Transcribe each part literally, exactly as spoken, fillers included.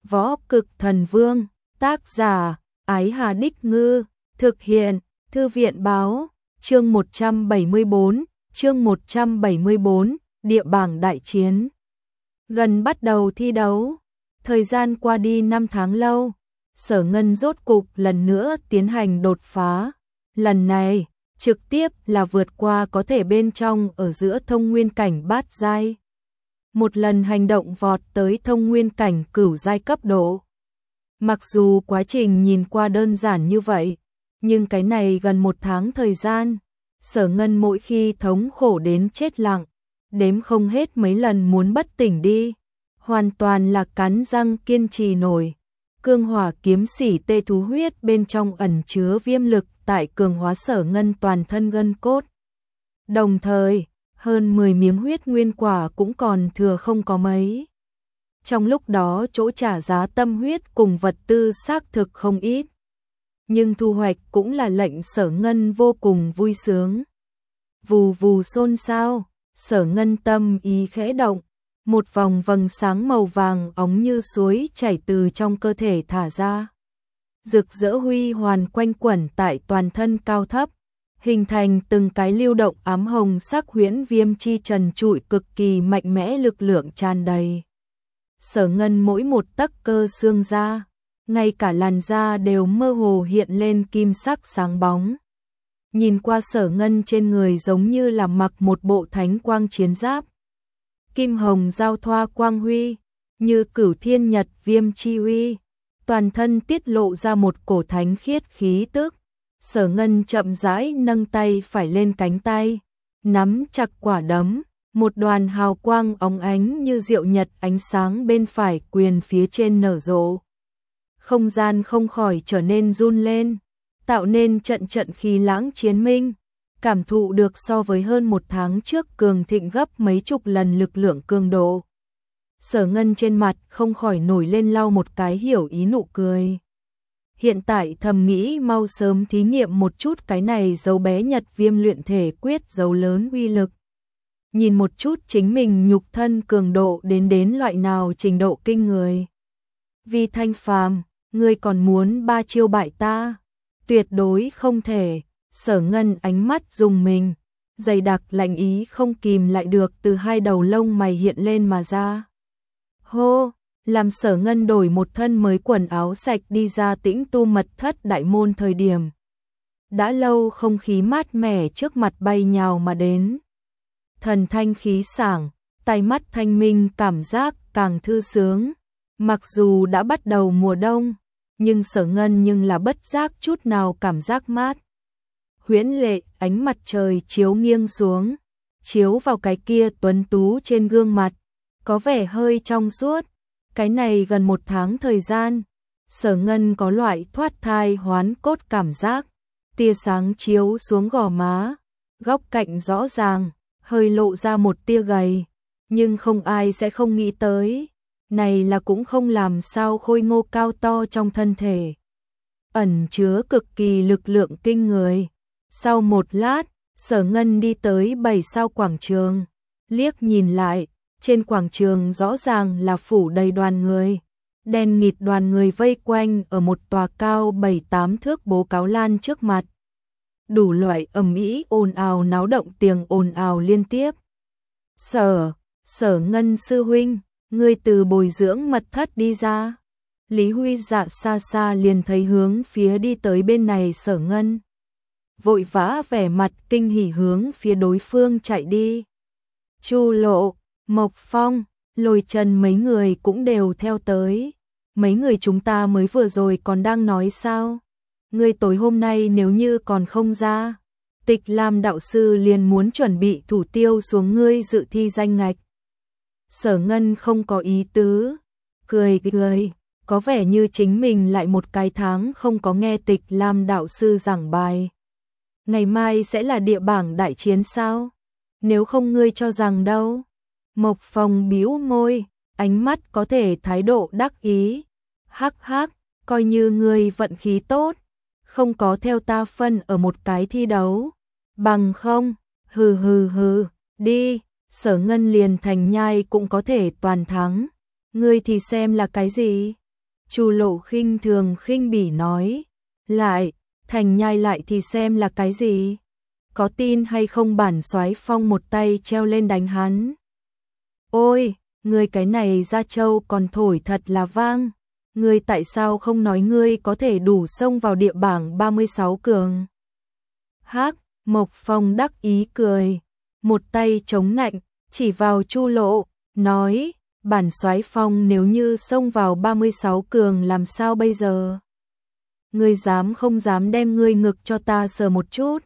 Võ Cực Thần Vương, tác giả, Ái Hà Đích Ngư, thực hiện, Thư viện Báo, chương một trăm bảy mươi bốn, chương một trăm bảy mươi bốn, địa bảng đại chiến. Gần bắt đầu thi đấu, thời gian qua đi năm tháng lâu, Sở Ngân rốt cục lần nữa tiến hành đột phá. Lần này, trực tiếp là vượt qua có thể bên trong ở giữa thông nguyên cảnh bát giai. Một lần hành động vọt tới thông nguyên cảnh cửu giai cấp độ. Mặc dù quá trình nhìn qua đơn giản như vậy, nhưng cái này gần một tháng thời gian, Sở Ngân mỗi khi thống khổ đến chết lặng, đếm không hết mấy lần muốn bất tỉnh đi, hoàn toàn là cắn răng kiên trì nổi. Cương hỏa kiếm sĩ tê thú huyết bên trong ẩn chứa viêm lực tại cường hóa Sở Ngân toàn thân gân cốt. Đồng thời, hơn mười miếng huyết nguyên quả cũng còn thừa không có mấy. Trong lúc đó chỗ trả giá tâm huyết cùng vật tư xác thực không ít. Nhưng thu hoạch cũng là lệnh Sở Ngân vô cùng vui sướng. Vù vù xôn xao, Sở Ngân tâm ý khẽ động. Một vòng vầng sáng màu vàng óng như suối chảy từ trong cơ thể thả ra. Rực rỡ huy hoàn quanh quẩn tại toàn thân cao thấp, hình thành từng cái lưu động ám hồng sắc huyễn viêm chi trần trụi cực kỳ mạnh mẽ lực lượng tràn đầy. Sở Ngân mỗi một tấc cơ xương da, ngay cả làn da đều mơ hồ hiện lên kim sắc sáng bóng. Nhìn qua Sở Ngân trên người giống như là mặc một bộ thánh quang chiến giáp. Kim hồng giao thoa quang huy, như cửu thiên nhật viêm chi uy, toàn thân tiết lộ ra một cổ thánh khiết khí tức. Sở Ngân chậm rãi nâng tay phải lên cánh tay, nắm chặt quả đấm, một đoàn hào quang óng ánh như diệu nhật ánh sáng bên phải quyền phía trên nở rộ. Không gian không khỏi trở nên run lên, tạo nên trận trận khí lãng chiến minh. Cảm thụ được so với hơn một tháng trước cường thịnh gấp mấy chục lần lực lượng cường độ. Sở Ngân trên mặt không khỏi nổi lên lau một cái hiểu ý nụ cười. Hiện tại thầm nghĩ mau sớm thí nghiệm một chút cái này dấu bé nhật viêm luyện thể quyết dấu lớn uy lực. Nhìn một chút chính mình nhục thân cường độ đến đến loại nào trình độ kinh người. Vì Thanh Phàm, ngươi còn muốn ba chiêu bại ta? Tuyệt đối không thể. Sở Ngân ánh mắt rùng mình, dày đặc lạnh ý không kìm lại được từ hai đầu lông mày hiện lên mà ra. Hô, làm Sở Ngân đổi một thân mới quần áo sạch đi ra Tĩnh Tu mật thất đại môn thời điểm. Đã lâu không khí mát mẻ trước mặt bay nhào mà đến. Thần thanh khí sảng, tai mắt thanh minh cảm giác càng thư sướng. Mặc dù đã bắt đầu mùa đông, nhưng Sở Ngân nhưng là bất giác chút nào cảm giác mát. Huyễn lệ, ánh mặt trời chiếu nghiêng xuống, chiếu vào cái kia tuấn tú trên gương mặt, có vẻ hơi trong suốt. Cái này gần một tháng thời gian, Sở Ngân có loại thoát thai hoán cốt cảm giác, tia sáng chiếu xuống gò má, góc cạnh rõ ràng, hơi lộ ra một tia gầy, nhưng không ai sẽ không nghĩ tới, này là cũng không làm sao khôi ngô cao to trong thân thể, ẩn chứa cực kỳ lực lượng kinh người. Sau một lát, Sở Ngân đi tới bảy sao quảng trường, liếc nhìn lại, trên quảng trường rõ ràng là phủ đầy đoàn người, đen nghịt đoàn người vây quanh ở một tòa cao bảy tám thước bố cáo lan trước mặt. Đủ loại ầm ĩ ồn ào náo động tiếng ồn ào liên tiếp. Sở, Sở Ngân sư huynh, ngươi từ bồi dưỡng mật thất đi ra. Lý Huy Dạ xa xa liền thấy hướng phía đi tới bên này Sở Ngân. Vội vã vẻ mặt kinh hỉ hướng phía đối phương chạy đi. Chu Lộ, Mộc Phong, Lôi Trần mấy người cũng đều theo tới. Mấy người chúng ta mới vừa rồi còn đang nói sao? Ngươi tối hôm nay nếu như còn không ra, Tịch Lam đạo sư liền muốn chuẩn bị thủ tiêu xuống ngươi dự thi danh ngạch. Sở Ngân không có ý tứ, cười cười, có vẻ như chính mình lại một cái tháng không có nghe Tịch Lam đạo sư giảng bài. Ngày mai sẽ là địa bảng đại chiến sao? Nếu không ngươi cho rằng đâu? Mộc Phong bĩu môi, ánh mắt có thể thái độ đắc ý. Hắc hắc, coi như ngươi vận khí tốt, không có theo ta phân ở một cái thi đấu. Bằng không, hừ hừ hừ, đi, Sở Ngân liền thành nhai cũng có thể toàn thắng. Ngươi thì xem là cái gì? Chu Lộ khinh thường khinh bỉ nói, lại, thành nhai lại thì xem là cái gì? Có tin hay không bản soái phong một tay treo lên đánh hắn. Ôi, ngươi cái này ra châu còn thổi thật là vang. Ngươi tại sao không nói ngươi có thể đủ xông vào địa bảng ba mươi sáu cường? Hắc, Mộc Phong đắc ý cười, một tay chống nạnh, chỉ vào Chu Lộ, nói, bản soái phong nếu như xông vào ba mươi sáu cường làm sao bây giờ? Ngươi dám không dám đem ngươi ngực cho ta sờ một chút?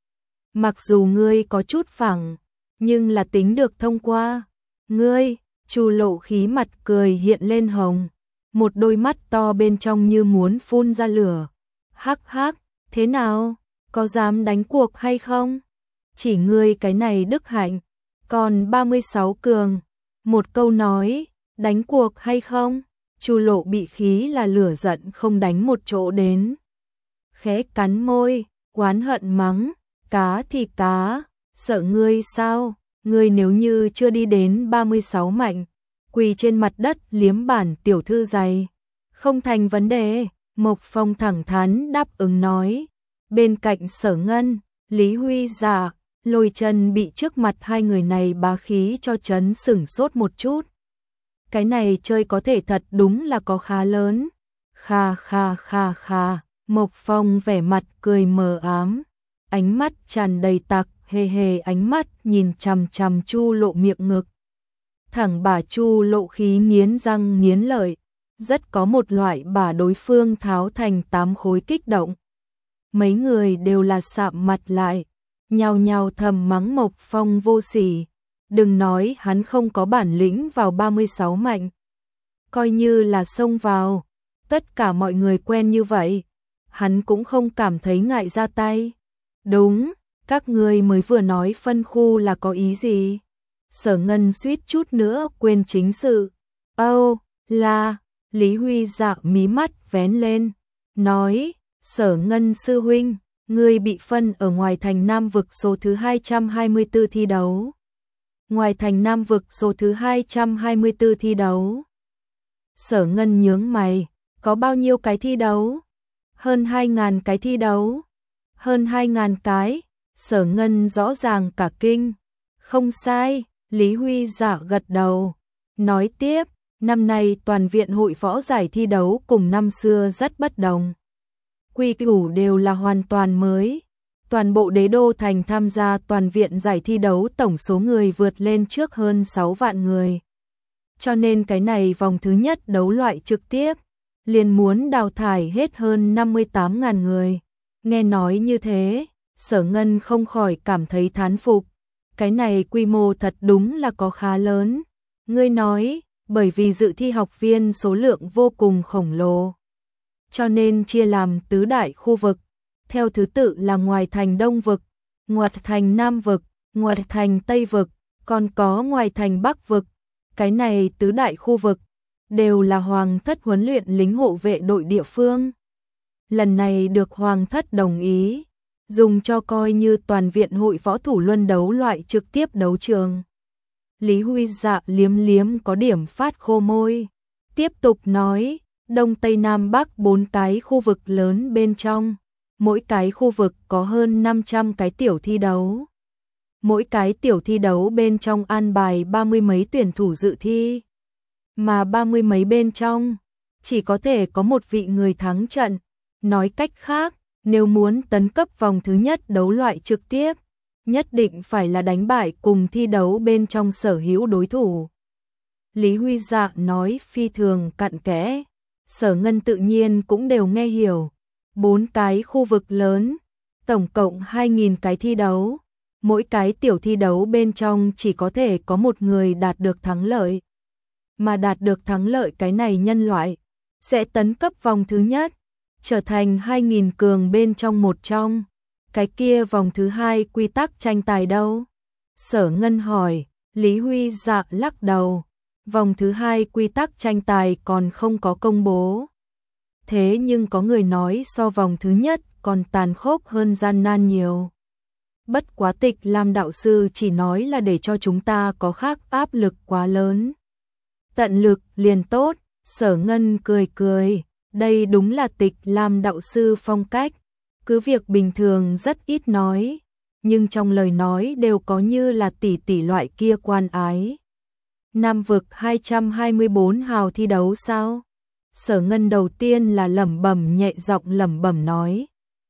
Mặc dù ngươi có chút phẳng, nhưng là tính được thông qua. Ngươi, Chu Lộ khí mặt cười hiện lên hồng, một đôi mắt to bên trong như muốn phun ra lửa. Hắc hắc, thế nào? Có dám đánh cuộc hay không? Chỉ ngươi cái này đức hạnh, còn ba mươi sáu cường. Một câu nói, đánh cuộc hay không? Chu Lộ bị khí là lửa giận không đánh một chỗ đến. Khẽ cắn môi, oán hận mắng, cá thì cá, sợ ngươi sao? Ngươi nếu như chưa đi đến ba mươi sáu mạnh, quỳ trên mặt đất liếm bản tiểu thư giày. Không thành vấn đề, Mộc Phong thẳng thắn đáp ứng nói. Bên cạnh Sở Ngân, Lý Huy Dạ, Lôi Chân bị trước mặt hai người này bá khí cho chấn sửng sốt một chút. Cái này chơi có thể thật đúng là có khá lớn. Kha kha kha kha, Mộc Phong vẻ mặt cười mờ ám, ánh mắt tràn đầy tặc hề hề ánh mắt nhìn chằm chằm Chu Lộ miệng ngực. Thẳng bà Chu Lộ khí nghiến răng nghiến lợi, rất có một loại bà đối phương tháo thành tám khối kích động. Mấy người đều là sạm mặt lại, nhao nhao thầm mắng Mộc Phong vô sỉ, đừng nói hắn không có bản lĩnh vào ba mươi sáu mạnh. Coi như là xông vào, tất cả mọi người quen như vậy, hắn cũng không cảm thấy ngại ra tay. Đúng, các ngươi mới vừa nói phân khu là có ý gì? Sở Ngân suýt chút nữa quên chính sự. Âu, là, Lý Huy Dạ mí mắt vén lên, nói, Sở Ngân sư huynh, ngươi bị phân ở ngoài thành Nam vực số thứ hai trăm hai mươi tư thi đấu. Ngoài thành Nam vực số thứ hai trăm hai mươi tư thi đấu. Sở Ngân nhướng mày, có bao nhiêu cái thi đấu? Hơn hai ngàn cái thi đấu. Hơn hai ngàn cái, Sở Ngân rõ ràng cả kinh. Không sai, Lý Huy Dạ gật đầu. Nói tiếp, năm nay toàn viện hội võ giải thi đấu cùng năm xưa rất bất đồng. Quy củ đều là hoàn toàn mới. Toàn bộ đế đô thành tham gia toàn viện giải thi đấu tổng số người vượt lên trước hơn sáu vạn người. Cho nên cái này vòng thứ nhất đấu loại trực tiếp, liền muốn đào thải hết hơn năm mươi tám ngàn người. Nghe nói như thế, Sở Ngân không khỏi cảm thấy thán phục. Cái này quy mô thật đúng là có khá lớn. Ngươi nói, bởi vì dự thi học viên số lượng vô cùng khổng lồ, cho nên chia làm tứ đại khu vực, theo thứ tự là ngoài thành Đông vực, ngoài thành Nam vực, ngoài thành Tây vực, còn có ngoài thành Bắc vực. Cái này tứ đại khu vực đều là Hoàng thất huấn luyện lính hộ vệ đội địa phương. Lần này được Hoàng thất đồng ý, dùng cho coi như toàn viện hội võ thủ luân đấu loại trực tiếp đấu trường. Lý Huy Dạ liếm liếm có điểm phát khô môi, tiếp tục nói, Đông Tây Nam Bắc bốn cái khu vực lớn bên trong, mỗi cái khu vực có hơn năm trăm cái tiểu thi đấu. Mỗi cái tiểu thi đấu bên trong an bài ba mươi mấy tuyển thủ dự thi, mà ba mươi mấy bên trong chỉ có thể có một vị người thắng trận. Nói cách khác, nếu muốn tấn cấp vòng thứ nhất đấu loại trực tiếp, nhất định phải là đánh bại cùng thi đấu bên trong sở hữu đối thủ. Lý Huy Dạ nói phi thường cặn kẽ, Sở Ngân tự nhiên cũng đều nghe hiểu. Bốn cái khu vực lớn, tổng cộng hai nghìn cái thi đấu, mỗi cái tiểu thi đấu bên trong chỉ có thể có một người đạt được thắng lợi. Mà đạt được thắng lợi cái này nhân loại sẽ tấn cấp vòng thứ nhất, trở thành hai nghìn cường bên trong một trong. Cái kia vòng thứ hai quy tắc tranh tài đâu? Sở Ngân hỏi. Lý Huy Dạ lắc đầu. Vòng thứ hai quy tắc tranh tài còn không có công bố. Thế nhưng có người nói so vòng thứ nhất còn tàn khốc hơn gian nan nhiều. Bất quá Tịch Lam đạo sư chỉ nói là để cho chúng ta có khác áp lực quá lớn. Tận lực liền tốt. Sở Ngân cười cười, đây đúng là Tịch Lam đạo sư phong cách, cứ việc bình thường rất ít nói, nhưng trong lời nói đều có như là tỷ tỷ loại kia quan ái. Nam vực hai trăm hai mươi bốn hào thi đấu sao? Sở Ngân đầu tiên là lẩm bẩm nhẹ giọng lẩm bẩm nói.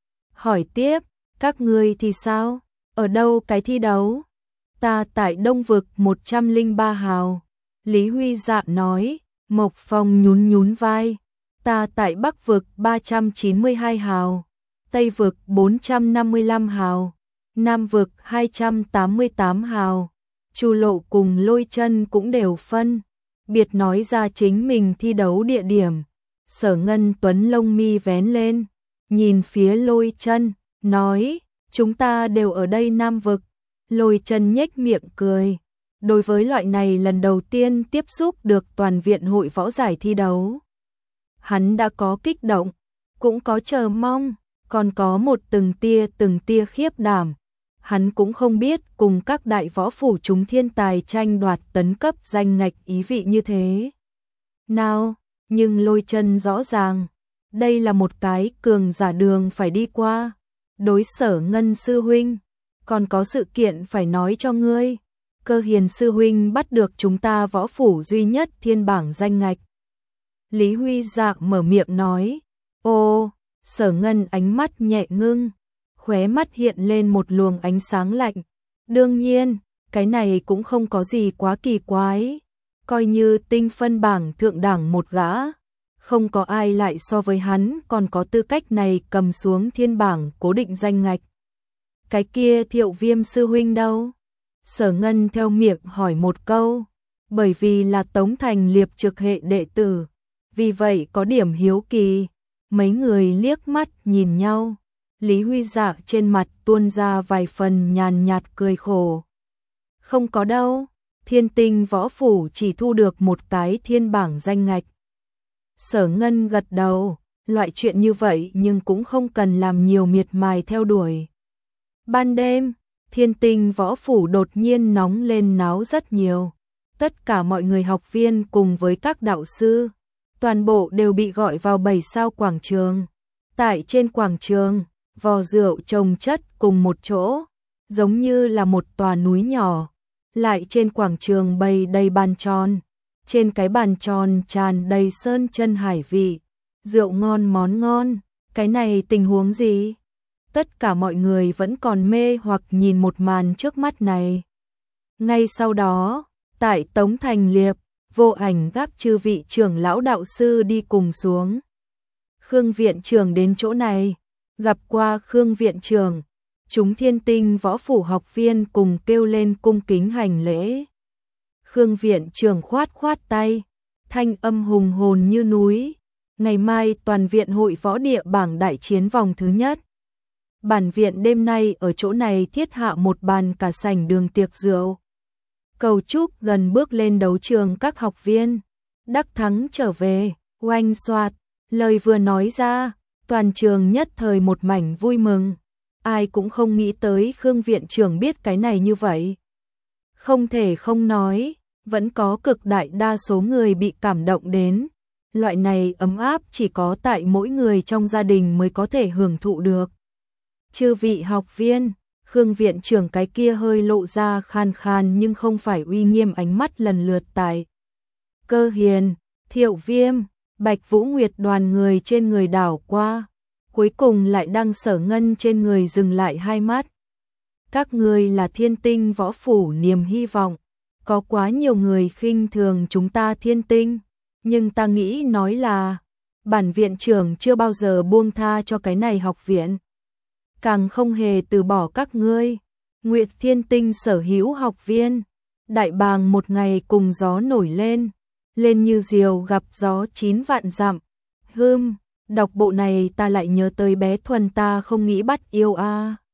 Hỏi tiếp, các ngươi thì sao? Ở đâu cái thi đấu? Ta tại Đông vực một trăm lẻ ba hào. Lý Huy Dạ nói, Mộc Phong nhún nhún vai. Ta tại Bắc vực ba trăm chín mươi hai hào. Tây vực bốn trăm năm mươi lăm hào. Nam vực hai trăm tám mươi tám hào. Chu Lộ cùng Lôi Chân cũng đều phân biệt nói ra chính mình thi đấu địa điểm. Sở Ngân Tuấn lông mi vén lên, nhìn phía Lôi Chân, nói, chúng ta đều ở đây Nam vực. Lôi Chân nhếch miệng cười. Đối với loại này lần đầu tiên tiếp xúc được toàn viện hội võ giải thi đấu, hắn đã có kích động, cũng có chờ mong, còn có một từng tia từng tia khiếp đảm. Hắn cũng không biết cùng các đại võ phủ chúng thiên tài tranh đoạt tấn cấp danh ngạch ý vị như thế nào, nhưng Lôi Chân rõ ràng, đây là một cái cường giả đường phải đi qua. Đối Sở Ngân sư huynh, còn có sự kiện phải nói cho ngươi. Cơ Hiền sư huynh bắt được chúng ta võ phủ duy nhất thiên bảng danh ngạch. Lý Huy Dạ mở miệng nói. Ô, Sở Ngân ánh mắt nhẹ ngưng, khóe mắt hiện lên một luồng ánh sáng lạnh. Đương nhiên, cái này cũng không có gì quá kỳ quái. Coi như tinh phân bảng thượng đẳng một gã, không có ai lại so với hắn còn có tư cách này cầm xuống thiên bảng cố định danh ngạch. Cái kia Thiệu Viêm sư huynh đâu? Sở Ngân theo miệng hỏi một câu, bởi vì là Tống Thành Liệp trực hệ đệ tử, vì vậy có điểm hiếu kỳ. Mấy người liếc mắt nhìn nhau, Lý Huy Dạ trên mặt tuôn ra vài phần nhàn nhạt cười khổ. Không có đâu, Thiên Tinh võ phủ chỉ thu được một cái thiên bảng danh ngạch. Sở Ngân gật đầu, loại chuyện như vậy nhưng cũng không cần làm nhiều miệt mài theo đuổi. Ban đêm, Thiên Tinh võ phủ đột nhiên nóng lên náo rất nhiều. Tất cả mọi người học viên cùng với các đạo sư, toàn bộ đều bị gọi vào bảy sao quảng trường. Tại trên quảng trường, vò rượu chồng chất cùng một chỗ, giống như là một tòa núi nhỏ. Lại trên quảng trường bày đầy bàn tròn, trên cái bàn tròn tràn đầy sơn chân hải vị, rượu ngon món ngon. Cái này tình huống gì? Tất cả mọi người vẫn còn mê hoặc nhìn một màn trước mắt này. Ngay sau đó, tại Tống Thành Liệp, Vô Ảnh gác chư vị trưởng lão đạo sư đi cùng xuống. Khương viện trưởng đến chỗ này, gặp qua Khương viện trưởng, chúng Thiên Tinh võ phủ học viên cùng kêu lên cung kính hành lễ. Khương viện trưởng khoát khoát tay, thanh âm hùng hồn như núi. Ngày mai toàn viện hội võ địa bảng đại chiến vòng thứ nhất. Bản viện đêm nay ở chỗ này thiết hạ một bàn cả sảnh đường tiệc rượu. Cầu chúc gần bước lên đấu trường các học viên đắc thắng trở về. Oanh xoạt, lời vừa nói ra, toàn trường nhất thời một mảnh vui mừng. Ai cũng không nghĩ tới Khương viện trưởng biết cái này như vậy. Không thể không nói, vẫn có cực đại đa số người bị cảm động đến. Loại này ấm áp chỉ có tại mỗi người trong gia đình mới có thể hưởng thụ được. Chư vị học viên, Khương viện trưởng cái kia hơi lộ ra khan khan nhưng không phải uy nghiêm ánh mắt lần lượt tại Cơ Hiền, Thiệu Viêm, Bạch Vũ Nguyệt đoàn người trên người đảo qua, cuối cùng lại đăng Sở Ngân trên người dừng lại hai mắt. Các ngươi là Thiên Tinh võ phủ niềm hy vọng, có quá nhiều người khinh thường chúng ta Thiên Tinh, nhưng ta nghĩ nói là bản viện trưởng chưa bao giờ buông tha cho cái này học viện, càng không hề từ bỏ các ngươi. Nguyệt Thiên Tinh sở hữu học viên, đại bàng một ngày cùng gió nổi lên, lên như diều gặp gió chín vạn dặm. Hừm, đọc bộ này ta lại nhớ tới bé Thuần ta không nghĩ bắt yêu a. À.